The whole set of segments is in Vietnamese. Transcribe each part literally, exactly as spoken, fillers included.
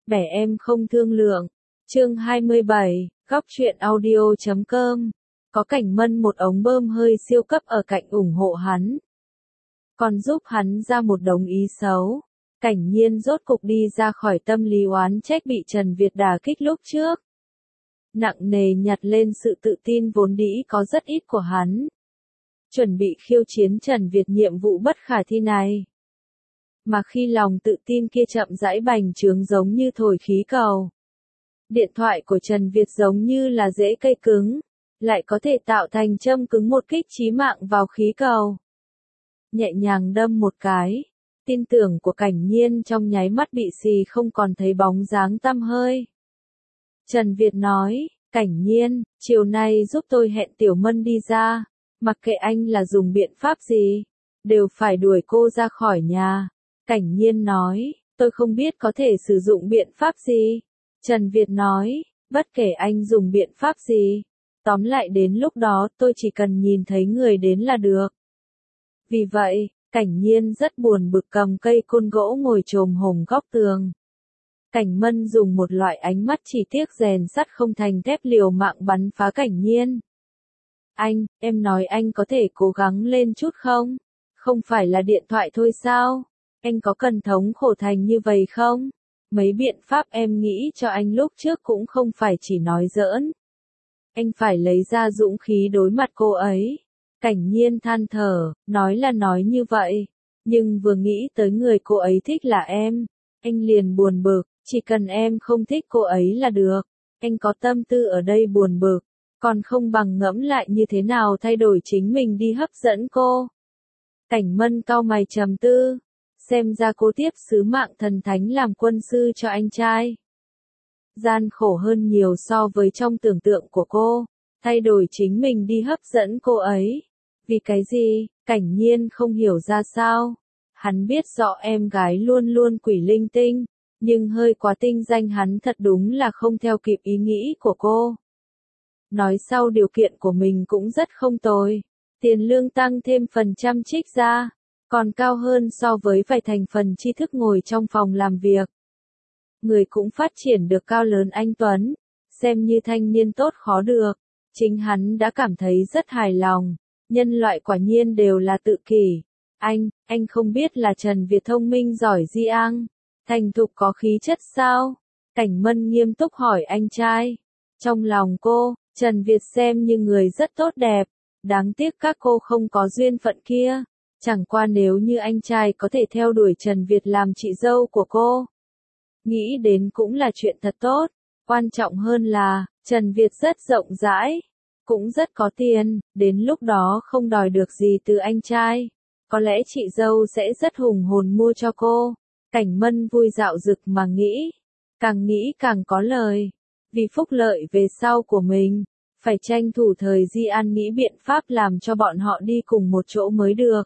Bẻ em không thương lượng. Chương hai mươi bảy, góc truyện audio chấm com. Có Cảnh Mân một ống bơm hơi siêu cấp ở cạnh ủng hộ hắn. Còn giúp hắn ra một đống ý xấu. Cảnh Nhiên rốt cục đi ra khỏi tâm lý oán trách bị Trần Việt đả kích lúc trước. Nặng nề nhặt lên sự tự tin vốn dĩ có rất ít của hắn. Chuẩn bị khiêu chiến Trần Việt nhiệm vụ bất khả thi này. Mà khi lòng tự tin kia chậm rãi bành trướng giống như thổi khí cầu. Điện thoại của Trần Việt giống như là rễ cây cứng, lại có thể tạo thành châm cứng một kích chí mạng vào khí cầu. Nhẹ nhàng đâm một cái, tin tưởng của Cảnh Nhiên trong nháy mắt bị xì không còn thấy bóng dáng tăm hơi. Trần Việt nói, Cảnh Nhiên, chiều nay giúp tôi hẹn Tiểu Mân đi ra, mặc kệ anh là dùng biện pháp gì, đều phải đuổi cô ra khỏi nhà. Cảnh Nhiên nói, tôi không biết có thể sử dụng biện pháp gì. Trần Việt nói, bất kể anh dùng biện pháp gì, tóm lại đến lúc đó tôi chỉ cần nhìn thấy người đến là được. Vì vậy, Cảnh Nhiên rất buồn bực cầm cây côn gỗ ngồi chồm hổm góc tường. Cảnh Mân dùng một loại ánh mắt chỉ tiếc rèn sắt không thành thép liều mạng bắn phá Cảnh Nhiên. Anh, em nói anh có thể cố gắng lên chút không? Không phải là điện thoại thôi sao? Anh có cần thống khổ thành như vậy không? Mấy biện pháp em nghĩ cho anh lúc trước cũng không phải chỉ nói giỡn. Anh phải lấy ra dũng khí đối mặt cô ấy. Cảnh Nhiên than thở, nói là nói như vậy, nhưng vừa nghĩ tới người cô ấy thích là em, anh liền buồn bực, chỉ cần em không thích cô ấy là được. Anh có tâm tư ở đây buồn bực, còn không bằng ngẫm lại như thế nào thay đổi chính mình đi hấp dẫn cô. Cảnh Mân cau mày trầm tư, xem ra cô tiếp sứ mạng thần thánh làm quân sư cho anh trai. Gian khổ hơn nhiều so với trong tưởng tượng của cô, thay đổi chính mình đi hấp dẫn cô ấy. Vì cái gì? Cảnh Nhiên không hiểu ra sao. Hắn biết rõ em gái luôn luôn quỷ linh tinh, nhưng hơi quá tinh danh hắn thật đúng là không theo kịp ý nghĩ của cô. Nói sau điều kiện của mình cũng rất không tồi. Tiền lương tăng thêm phần trăm trích ra, còn cao hơn so với vài thành phần tri thức ngồi trong phòng làm việc. Người cũng phát triển được cao lớn anh Tuấn, xem như thanh niên tốt khó được. Chính hắn đã cảm thấy rất hài lòng. Nhân loại quả nhiên đều là tự kỷ. Anh, anh không biết là Trần Việt thông minh giỏi giang, thành thục có khí chất sao? Cảnh Mân nghiêm túc hỏi anh trai. Trong lòng cô, Trần Việt xem như người rất tốt đẹp. Đáng tiếc các cô không có duyên phận kia. Chẳng qua nếu như anh trai có thể theo đuổi Trần Việt làm chị dâu của cô. Nghĩ đến cũng là chuyện thật tốt. Quan trọng hơn là, Trần Việt rất rộng rãi. Cũng rất có tiền, đến lúc đó không đòi được gì từ anh trai. Có lẽ chị dâu sẽ rất hùng hồn mua cho cô. Cảnh Mân vui dạo dực mà nghĩ. Càng nghĩ càng có lời. Vì phúc lợi về sau của mình, phải tranh thủ thời gian nghĩ biện pháp làm cho bọn họ đi cùng một chỗ mới được.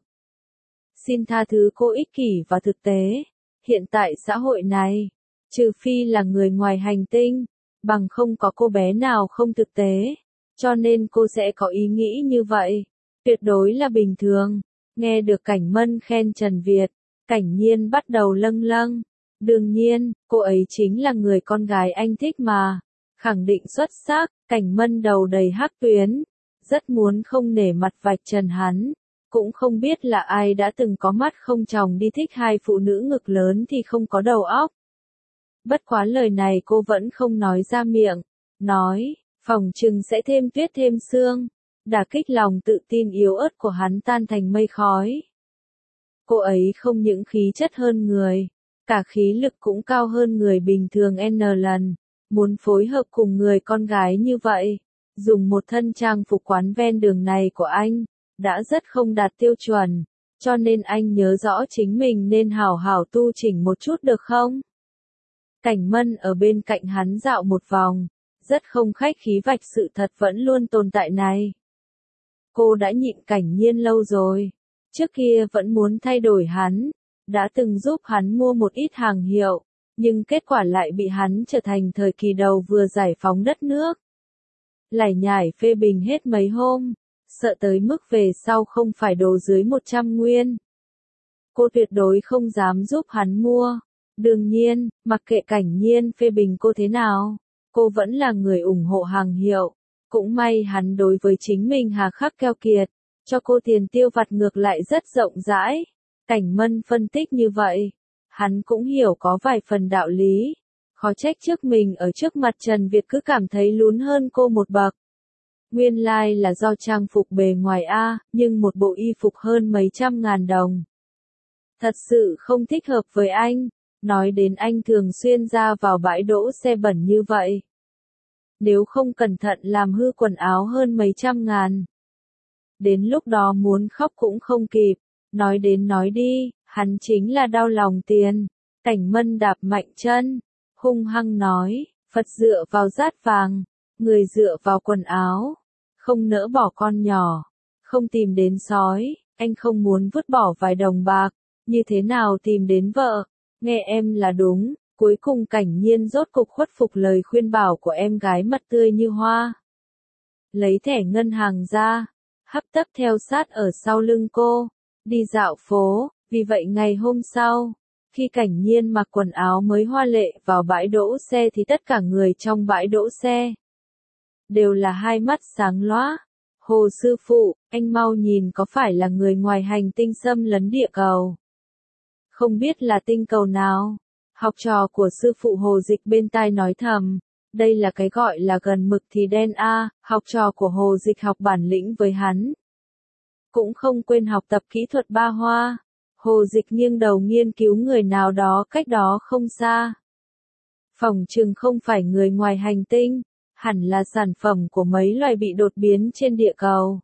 Xin tha thứ cô ích kỷ và thực tế. Hiện tại xã hội này, trừ phi là người ngoài hành tinh, bằng không có cô bé nào không thực tế. Cho nên cô sẽ có ý nghĩ như vậy. Tuyệt đối là bình thường. Nghe được Cảnh Mân khen Trần Việt, Cảnh Nhiên bắt đầu lâng lâng. Đương nhiên, cô ấy chính là người con gái anh thích mà. Khẳng định xuất sắc, Cảnh Mân đầu đầy hắc tuyến. Rất muốn không nể mặt vạch trần hắn. Cũng không biết là ai đã từng có mắt không tròng đi thích hai phụ nữ ngực lớn thì không có đầu óc. Bất quá lời này cô vẫn không nói ra miệng. Nói, phòng trừng sẽ thêm tuyết thêm sương. Đả kích lòng tự tin yếu ớt của hắn tan thành mây khói. Cô ấy không những khí chất hơn người, cả khí lực cũng cao hơn người bình thường N lần. Muốn phối hợp cùng người con gái như vậy, dùng một thân trang phục quán ven đường này của anh, đã rất không đạt tiêu chuẩn. Cho nên anh nhớ rõ chính mình nên hảo hảo tu chỉnh một chút được không? Cảnh Mân ở bên cạnh hắn dạo một vòng. Rất không khách khí vạch sự thật vẫn luôn tồn tại này. Cô đã nhịn Cảnh Nhiên lâu rồi. Trước kia vẫn muốn thay đổi hắn. Đã từng giúp hắn mua một ít hàng hiệu. Nhưng kết quả lại bị hắn trở thành thời kỳ đầu vừa giải phóng đất nước. Lải nhải phê bình hết mấy hôm. Sợ tới mức về sau không phải đồ dưới một trăm nguyên. Cô tuyệt đối không dám giúp hắn mua. Đương nhiên, mặc kệ Cảnh Nhiên phê bình cô thế nào, cô vẫn là người ủng hộ hàng hiệu. Cũng may hắn đối với chính mình hà khắc keo kiệt, cho cô tiền tiêu vặt ngược lại rất rộng rãi. Cảnh Mân phân tích như vậy, hắn cũng hiểu có vài phần đạo lý. Khó trách trước mình ở trước mặt Trần Việt cứ cảm thấy lún hơn cô một bậc. Nguyên lai là do trang phục bề ngoài A, nhưng một bộ y phục hơn mấy trăm ngàn đồng. Thật sự không thích hợp với anh, nói đến anh thường xuyên ra vào bãi đỗ xe bẩn như vậy. Nếu không cẩn thận làm hư quần áo hơn mấy trăm ngàn. Đến lúc đó muốn khóc cũng không kịp, nói đến nói đi, hắn chính là đau lòng tiền. Cảnh Mân đạp mạnh chân, hung hăng nói, Phật dựa vào dát vàng, người dựa vào quần áo, không nỡ bỏ con nhỏ, không tìm đến sói, anh không muốn vứt bỏ vài đồng bạc, như thế nào tìm đến vợ, nghe em là đúng. Cuối cùng Cảnh Nhiên rốt cục khuất phục lời khuyên bảo của em gái mặt tươi như hoa. Lấy thẻ ngân hàng ra, hấp tấp theo sát ở sau lưng cô, đi dạo phố. Vì vậy ngày hôm sau, khi Cảnh Nhiên mặc quần áo mới hoa lệ vào bãi đỗ xe thì tất cả người trong bãi đỗ xe đều là hai mắt sáng lóa. Hồ sư phụ, anh mau nhìn có phải là người ngoài hành tinh xâm lấn địa cầu? Không biết là tinh cầu nào? Học trò của sư phụ Hồ Dịch bên tai nói thầm, đây là cái gọi là gần mực thì đen a, học trò của Hồ Dịch học bản lĩnh với hắn. Cũng không quên học tập kỹ thuật ba hoa. Hồ Dịch nghiêng đầu nghiên cứu người nào đó cách đó không xa. Phỏng chừng không phải người ngoài hành tinh, hẳn là sản phẩm của mấy loài bị đột biến trên địa cầu.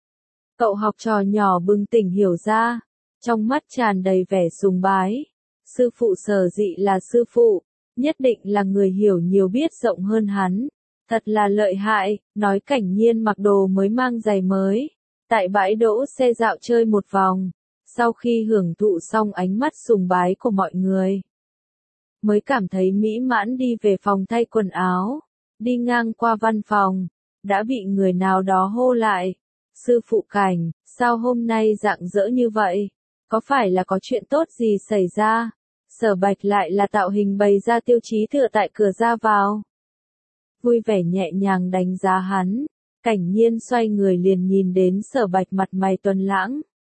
Cậu học trò nhỏ bừng tỉnh hiểu ra, trong mắt tràn đầy vẻ sùng bái. Sư phụ sở dĩ là sư phụ, nhất định là người hiểu nhiều biết rộng hơn hắn. Thật là lợi hại, nói Cảnh Nhiên mặc đồ mới mang giày mới. Tại bãi đỗ xe dạo chơi một vòng, sau khi hưởng thụ xong ánh mắt sùng bái của mọi người, mới cảm thấy mỹ mãn đi về phòng thay quần áo. Đi ngang qua văn phòng, đã bị người nào đó hô lại. Sư phụ Cảnh, sao hôm nay rạng rỡ như vậy? Có phải là có chuyện tốt gì xảy ra? Sở Bạch lại là tạo hình bày ra tiêu chí tựa tại cửa ra vào. Vui vẻ nhẹ nhàng đánh giá hắn, Cảnh Nhiên xoay người liền nhìn đến Sở Bạch mặt mày tuấn lãng.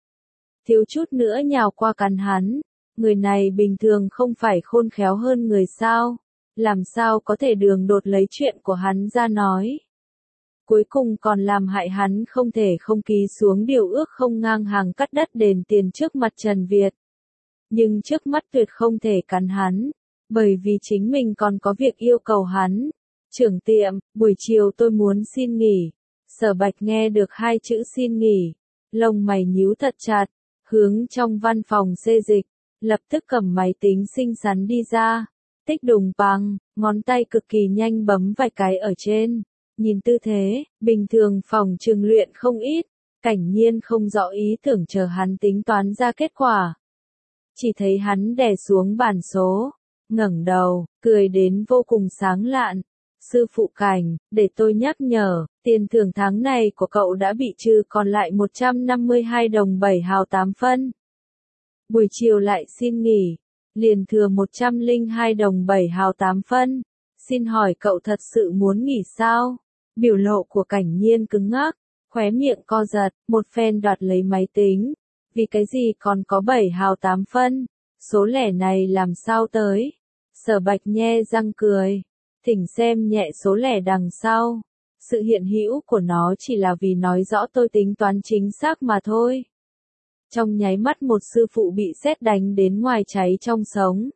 Thiếu chút nữa nhào qua cắn hắn, người này bình thường không phải khôn khéo hơn người sao, làm sao có thể đường đột lấy chuyện của hắn ra nói. Cuối cùng còn làm hại hắn không thể không ký xuống điều ước không ngang hàng cắt đất đền tiền trước mặt Trần Việt. Nhưng trước mắt tuyệt không thể cắn hắn, bởi vì chính mình còn có việc yêu cầu hắn. Trưởng tiệm, buổi chiều tôi muốn xin nghỉ. Sở Bạch nghe được hai chữ xin nghỉ, lông mày nhíu thật chặt, hướng trong văn phòng xê dịch, lập tức cầm máy tính xinh xắn đi ra. Tích đùng bằng, ngón tay cực kỳ nhanh bấm vài cái ở trên. Nhìn tư thế, bình thường phòng trường luyện không ít, Cảnh Nhiên không rõ ý tưởng chờ hắn tính toán ra kết quả. Chỉ thấy hắn đè xuống bản số, ngẩng đầu, cười đến vô cùng sáng lạn. Sư phụ Cảnh, để tôi nhắc nhở, tiền thưởng tháng này của cậu đã bị trừ còn lại một trăm năm mươi hai đồng bảy hào tám phân. Buổi chiều lại xin nghỉ, liền thừa một trăm lẻ hai đồng bảy hào tám phân. Xin hỏi cậu thật sự muốn nghỉ sao? Biểu lộ của Cảnh Nhiên cứng ngắc, khóe miệng co giật, một phen đoạt lấy máy tính. Vì cái gì còn có bảy hào tám phân? Số lẻ này làm sao tới? Sở Bạch nhe răng cười. Thỉnh xem nhẹ số lẻ đằng sau. Sự hiện hữu của nó chỉ là vì nói rõ tôi tính toán chính xác mà thôi. Trong nháy mắt một sư phụ bị sét đánh đến ngoài cháy trong sống.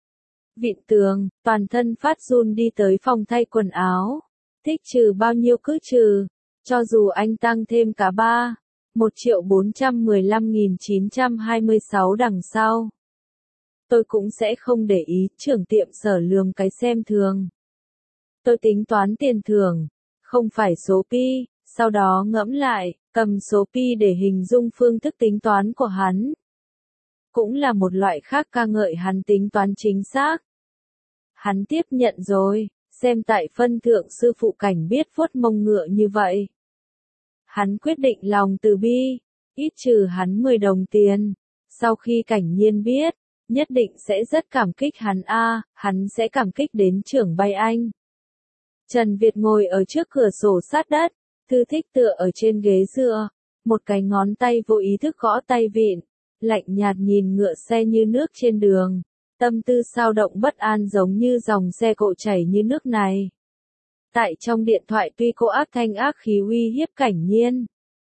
Vịn tường, toàn thân phát run đi tới phòng thay quần áo. Thích trừ bao nhiêu cứ trừ. Cho dù anh tăng thêm cả ba. một triệu bốn trăm mười lăm nghìn chín trăm hai mươi sáu đằng sau. Tôi cũng sẽ không để ý, trưởng tiệm Sở lườm cái xem thường. Tôi tính toán tiền thưởng, không phải số pi, sau đó ngẫm lại, cầm số pi để hình dung phương thức tính toán của hắn. Cũng là một loại khác ca ngợi hắn tính toán chính xác. Hắn tiếp nhận rồi, xem tại phân thượng sư phụ Cảnh biết vuốt mông ngựa như vậy. Hắn quyết định lòng từ bi, ít trừ hắn mười đồng tiền. Sau khi Cảnh Nhiên biết, nhất định sẽ rất cảm kích hắn a, hắn sẽ cảm kích đến trưởng bay anh. Trần Việt ngồi ở trước cửa sổ sát đất, thư thích tựa ở trên ghế dựa, một cái ngón tay vô ý thức gõ tay vịn, lạnh nhạt nhìn ngựa xe như nước trên đường, tâm tư sao động bất an giống như dòng xe cộ chảy như nước này. Tại trong điện thoại tuy cô ác thanh ác khí uy hiếp Cảnh Nhiên,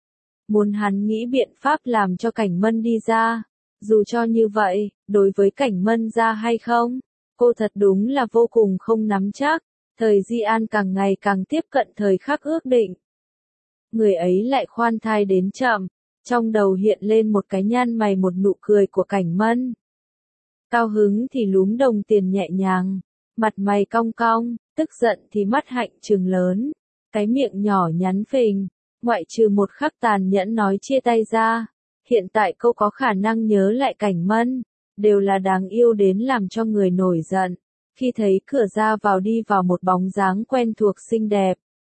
muốn hắn nghĩ biện pháp làm cho Cảnh Mân đi ra, dù cho như vậy, đối với Cảnh Mân ra hay không, cô thật đúng là vô cùng không nắm chắc. Thời Di An càng ngày càng tiếp cận thời khắc ước định. Người ấy lại khoan thai đến chậm, trong đầu hiện lên một cái nhăn mày một nụ cười của Cảnh Mân. Cao hứng thì lúm đồng tiền nhẹ nhàng, mặt mày cong cong, tức giận thì mắt hạnh trừng lớn, cái miệng nhỏ nhắn phình, ngoại trừ một khắc tàn nhẫn nói chia tay ra, hiện tại cô có khả năng nhớ lại Cảnh Mân, đều là đáng yêu đến làm cho người nổi giận. Khi thấy cửa ra vào đi vào một bóng dáng quen thuộc xinh đẹp,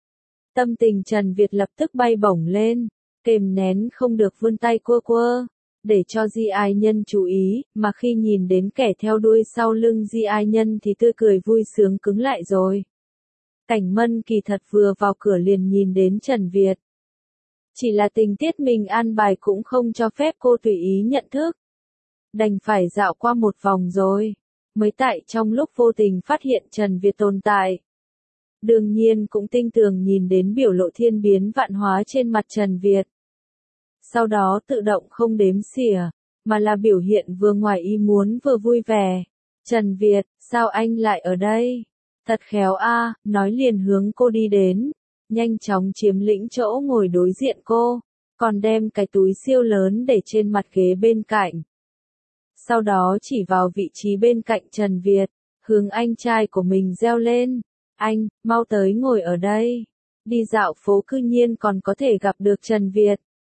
tâm tình Trần Việt lập tức bay bổng lên, kềm nén không được vươn tay quơ quơ, để cho Di Ai Nhân chú ý, mà khi nhìn đến kẻ theo đuôi sau lưng Di Ai Nhân thì tươi cười vui sướng cứng lại rồi. Cảnh Mân kỳ thật vừa vào cửa liền nhìn đến Trần Việt. Chỉ là tình tiết mình an bài cũng không cho phép cô tùy ý nhận thức. Đành phải dạo qua một vòng rồi, mới tại trong lúc vô tình phát hiện Trần Việt tồn tại. Đương nhiên cũng tinh tường nhìn đến biểu lộ thiên biến vạn hóa trên mặt Trần Việt. Sau đó tự động không đếm xỉa, mà là biểu hiện vừa ngoài ý muốn vừa vui vẻ. Trần Việt, sao anh lại ở đây? Thật khéo a, nói liền hướng cô đi đến, nhanh chóng chiếm lĩnh chỗ ngồi đối diện cô, còn đem cái túi siêu lớn để trên mặt ghế bên cạnh. Sau đó chỉ vào vị trí bên cạnh Trần Việt, hướng anh trai của mình reo lên, anh, mau tới ngồi ở đây. Đi dạo phố cư nhiên còn có thể gặp được Trần Việt.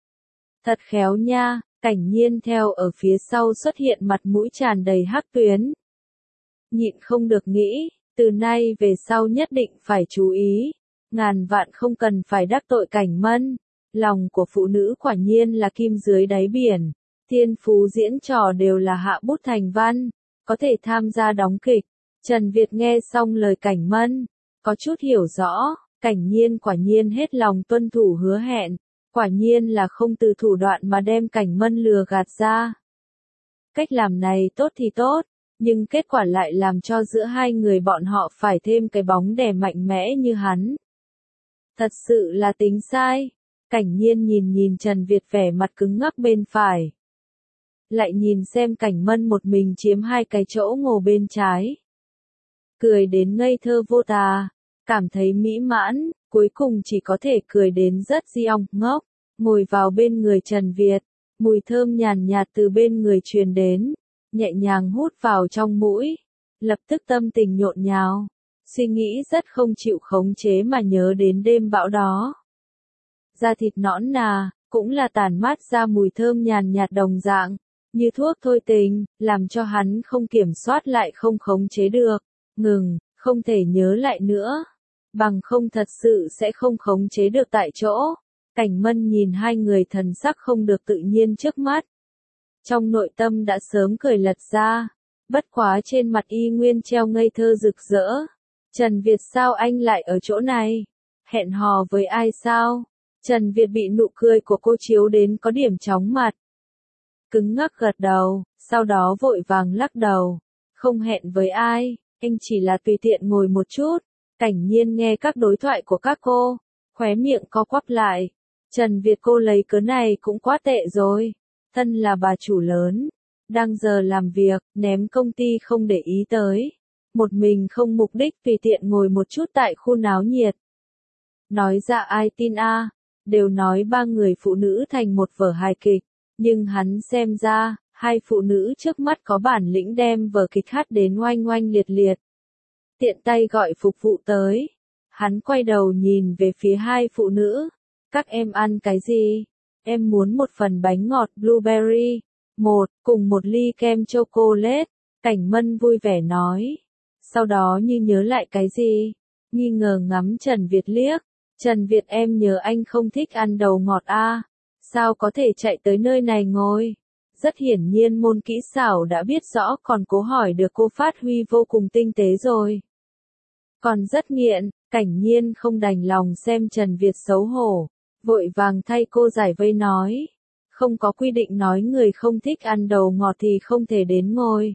Thật khéo nha, Cảnh Nhiên theo ở phía sau xuất hiện mặt mũi tràn đầy hắc tuyến. Nhịn không được nghĩ, từ nay về sau nhất định phải chú ý, ngàn vạn không cần phải đắc tội Cảnh Mân. Lòng của phụ nữ quả nhiên là kim dưới đáy biển, thiên phú diễn trò đều là hạ bút thành văn, có thể tham gia đóng kịch. Trần Việt nghe xong lời Cảnh Mân, có chút hiểu rõ, Cảnh Nhiên quả nhiên hết lòng tuân thủ hứa hẹn, quả nhiên là không từ thủ đoạn mà đem Cảnh Mân lừa gạt ra. Cách làm này tốt thì tốt, nhưng kết quả lại làm cho giữa hai người bọn họ phải thêm cái bóng đè mạnh mẽ như hắn. Thật sự là tính sai. Cảnh Nhiên nhìn nhìn Trần Việt vẻ mặt cứng ngắc bên phải. Lại nhìn xem Cảnh Mân một mình chiếm hai cái chỗ ngồi bên trái. Cười đến ngây thơ vô tà, cảm thấy mỹ mãn, cuối cùng chỉ có thể cười đến rất di ong ngốc, ngồi vào bên người Trần Việt, mùi thơm nhàn nhạt từ bên người truyền đến, nhẹ nhàng hút vào trong mũi, lập tức tâm tình nhộn nhào, suy nghĩ rất không chịu khống chế mà nhớ đến đêm bão đó. Da thịt nõn nà, cũng là tản mát ra mùi thơm nhàn nhạt đồng dạng, như thuốc thôi tình, làm cho hắn không kiểm soát lại không khống chế được, ngừng, không thể nhớ lại nữa, bằng không thật sự sẽ không khống chế được tại chỗ. Cảnh Mân nhìn hai người thần sắc không được tự nhiên trước mắt. Trong nội tâm đã sớm cười lật ra, bất quá trên mặt y nguyên treo ngây thơ rực rỡ. Trần Việt sao anh lại ở chỗ này? Hẹn hò với ai sao? Trần Việt bị nụ cười của cô chiếu đến có điểm chóng mặt. Cứng ngắc gật đầu, sau đó vội vàng lắc đầu. Không hẹn với ai, anh chỉ là tùy tiện ngồi một chút. Cảnh Nhiên nghe các đối thoại của các cô, khóe miệng co quắp lại. Trần Việt cô lấy cớ này cũng quá tệ rồi. Thân là bà chủ lớn, đang giờ làm việc, ném công ty không để ý tới. Một mình không mục đích tùy tiện ngồi một chút tại khu náo nhiệt. Nói ra ai tin a, đều nói ba người phụ nữ thành một vở hài kịch, nhưng hắn xem ra, hai phụ nữ trước mắt có bản lĩnh đem vở kịch hát đến oanh oanh liệt liệt. Tiện tay gọi phục vụ tới, hắn quay đầu nhìn về phía hai phụ nữ, các em ăn cái gì? Em muốn một phần bánh ngọt blueberry, một, cùng một ly kem chocolate, Cảnh Mân vui vẻ nói. Sau đó như nhớ lại cái gì, nghi ngờ ngắm Trần Việt liếc. Trần Việt em nhớ anh không thích ăn đầu ngọt a, sao có thể chạy tới nơi này ngồi? Rất hiển nhiên môn kỹ xảo đã biết rõ còn cố hỏi được cô phát huy vô cùng tinh tế rồi. Còn rất nghiện, Cảnh Nhiên không đành lòng xem Trần Việt xấu hổ, vội vàng thay cô giải vây nói. Không có quy định nói người không thích ăn đầu ngọt thì không thể đến ngồi.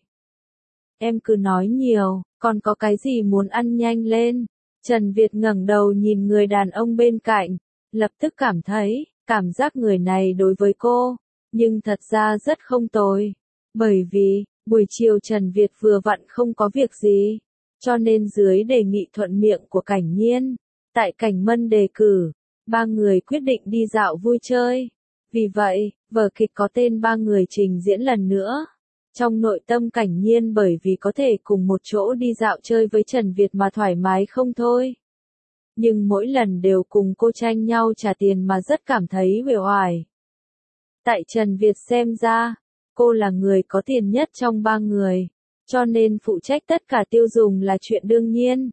Em cứ nói nhiều, còn có cái gì muốn ăn nhanh lên. Trần Việt ngẩng đầu nhìn người đàn ông bên cạnh, lập tức cảm thấy, cảm giác người này đối với cô, nhưng thật ra rất không tồi. Bởi vì, buổi chiều Trần Việt vừa vặn không có việc gì, cho nên dưới đề nghị thuận miệng của Cảnh Nhiên, tại Cảnh Mân đề cử, ba người quyết định đi dạo vui chơi. Vì vậy, vở kịch có tên Ba Người trình diễn lần nữa. Trong nội tâm Cảnh Nhiên bởi vì có thể cùng một chỗ đi dạo chơi với Trần Việt mà thoải mái không thôi. Nhưng mỗi lần đều cùng cô tranh nhau trả tiền mà rất cảm thấy uể oải. Tại Trần Việt xem ra, cô là người có tiền nhất trong ba người, cho nên phụ trách tất cả tiêu dùng là chuyện đương nhiên.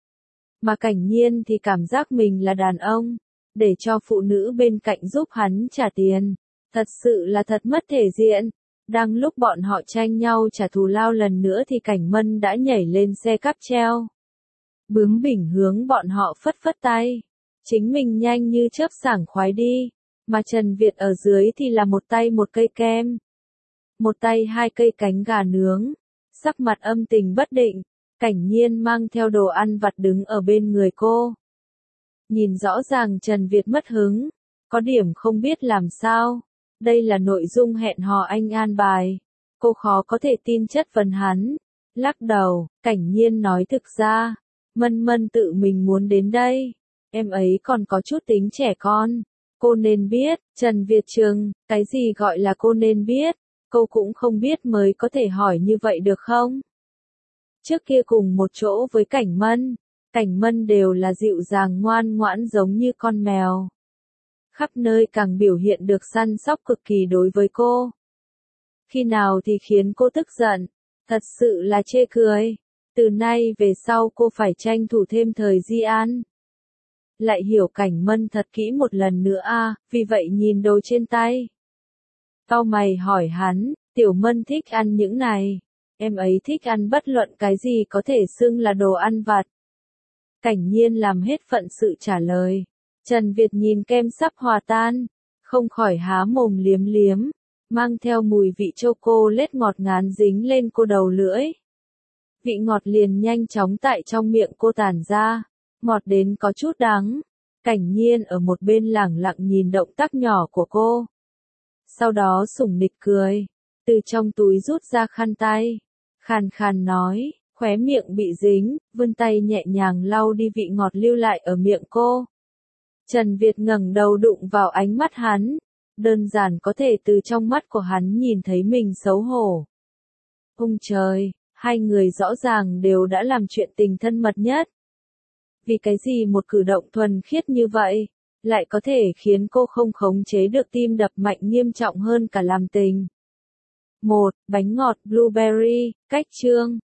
Mà Cảnh Nhiên thì cảm giác mình là đàn ông, để cho phụ nữ bên cạnh giúp hắn trả tiền, thật sự là thật mất thể diện. Đang lúc bọn họ tranh nhau trả thù lao lần nữa thì Cảnh Mân đã nhảy lên xe cáp treo. Bướng bỉnh hướng bọn họ phất phất tay. Chính mình nhanh như chớp sảng khoái đi. Mà Trần Việt ở dưới thì là một tay một cây kem. Một tay hai cây cánh gà nướng. Sắc mặt âm tình bất định. Cảnh Nhiên mang theo đồ ăn vặt đứng ở bên người cô. Nhìn rõ ràng Trần Việt mất hứng. Có điểm không biết làm sao. Đây là nội dung hẹn hò anh an bài. Cô khó có thể tin chất vấn hắn. Lắc đầu, Cảnh Nhiên nói thực ra. Mân Mân tự mình muốn đến đây. Em ấy còn có chút tính trẻ con. Cô nên biết, Trần Việt Trường, cái gì gọi là cô nên biết. Cô cũng không biết mới có thể hỏi như vậy được không? Trước kia cùng một chỗ với Cảnh Mân. Cảnh Mân đều là dịu dàng ngoan ngoãn giống như con mèo. Khắp nơi càng biểu hiện được săn sóc cực kỳ đối với cô. Khi nào thì khiến cô tức giận, thật sự là chê cười. Từ nay về sau cô phải tranh thủ thêm thời Di An. Lại hiểu Cảnh Mân thật kỹ một lần nữa a, vì vậy nhìn đồ trên tay. Cau mày hỏi hắn, Tiểu Mân thích ăn những này. Em ấy thích ăn bất luận cái gì có thể xưng là đồ ăn vặt. Cảnh Nhiên làm hết phận sự trả lời. Trần Việt nhìn kem sắp hòa tan, không khỏi há mồm liếm liếm, mang theo mùi vị chocolate ngọt ngán dính lên cô đầu lưỡi. Vị ngọt liền nhanh chóng tại trong miệng cô tản ra, ngọt đến có chút đắng. Cảnh Nhiên ở một bên lẳng lặng nhìn động tác nhỏ của cô. Sau đó sủng nịch cười, từ trong túi rút ra khăn tay, khàn khàn nói, khóe miệng bị dính, vươn tay nhẹ nhàng lau đi vị ngọt lưu lại ở miệng cô. Trần Việt ngẩng đầu đụng vào ánh mắt hắn, đơn giản có thể từ trong mắt của hắn nhìn thấy mình xấu hổ. Ông trời, hai người rõ ràng đều đã làm chuyện tình thân mật nhất. Vì cái gì một cử động thuần khiết như vậy, lại có thể khiến cô không khống chế được tim đập mạnh nghiêm trọng hơn cả làm tình. một. Bánh ngọt blueberry, cách chương.